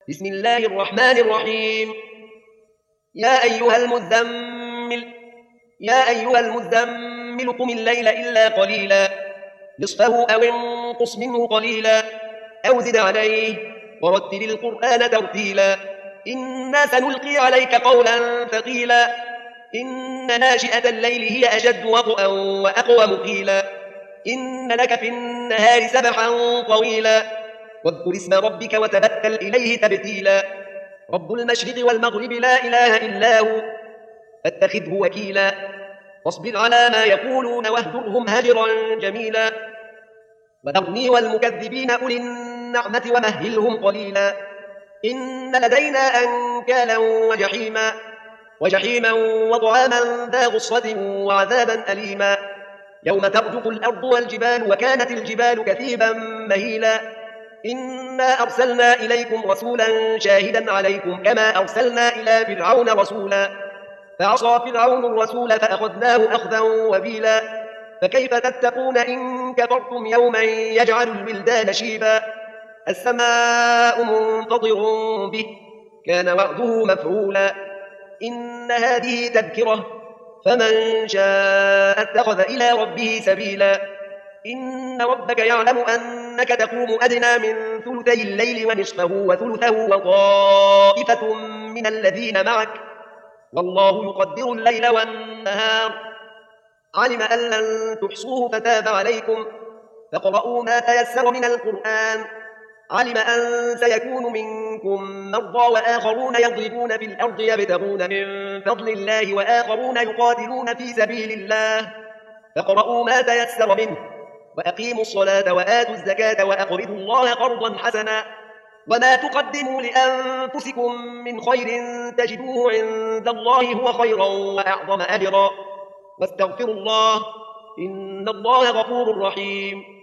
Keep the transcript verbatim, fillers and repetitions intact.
بسم الله الرحمن الرحيم. يا أيها المزمل يا أيها المزمل قم الليل إلا قليلا نصفه أو انقص منه قليلا أو زد عليه ورتل القرآن ترتيلا إنا سنلقي عليك قولا ثقيلا إن ناشئة الليل هي أشد وطئا وأقوم قيلا إن لك في النهار سبحا طويلا واذكر اسم ربك وتبتل إليه تبتيلا رب المشرق والمغرب لا إله إلا هو فاتخذه وكيلا واصبر على ما يقولون واهجرهم هجرا جميلا وذرني والمكذبين أولي النعمة ومهلهم قليلا إن لدينا أنكالا وجحيما وجحيما وطعاما ذا غصة وعذابا أليما يوم ترجف الأرض والجبال وكانت الجبال كثيبا مهيلا إنا أرسلنا إليكم رسولا شاهدا عليكم كما أرسلنا إلى فرعون رسولا فعصى فرعون الرسول فأخذناه أخذا وبيلا فكيف تتقون إن كفرتم يوما يجعل الولدان شيبا السماء منفطر به كان وعده مفعولا إن هذه تذكرة فمن شاء اتخذ إلى ربه سبيلا إن ربك يعلم أنك تقوم أدنى من ثلثي الليل ونصفه وثلثه وطائفة من الذين معك والله يقدر الليل والنهار علم أن لن تحصوه فتاب عليكم فاقرؤوا ما تيسر من القرآن علم أن سيكون منكم مرضى وآخرون يضربون في الأرض يبتغون من فضل الله وآخرون يقاتلون في سبيل الله فاقرؤوا ما تيسر منه وأقيموا الصلاة وآتوا الزكاة وأقرضوا الله قرضا حسنا وما تقدموا لأنفسكم من خير تجدوه عند الله هو خيرا وأعظم أجرا واستغفروا الله إن الله غفور رحيم.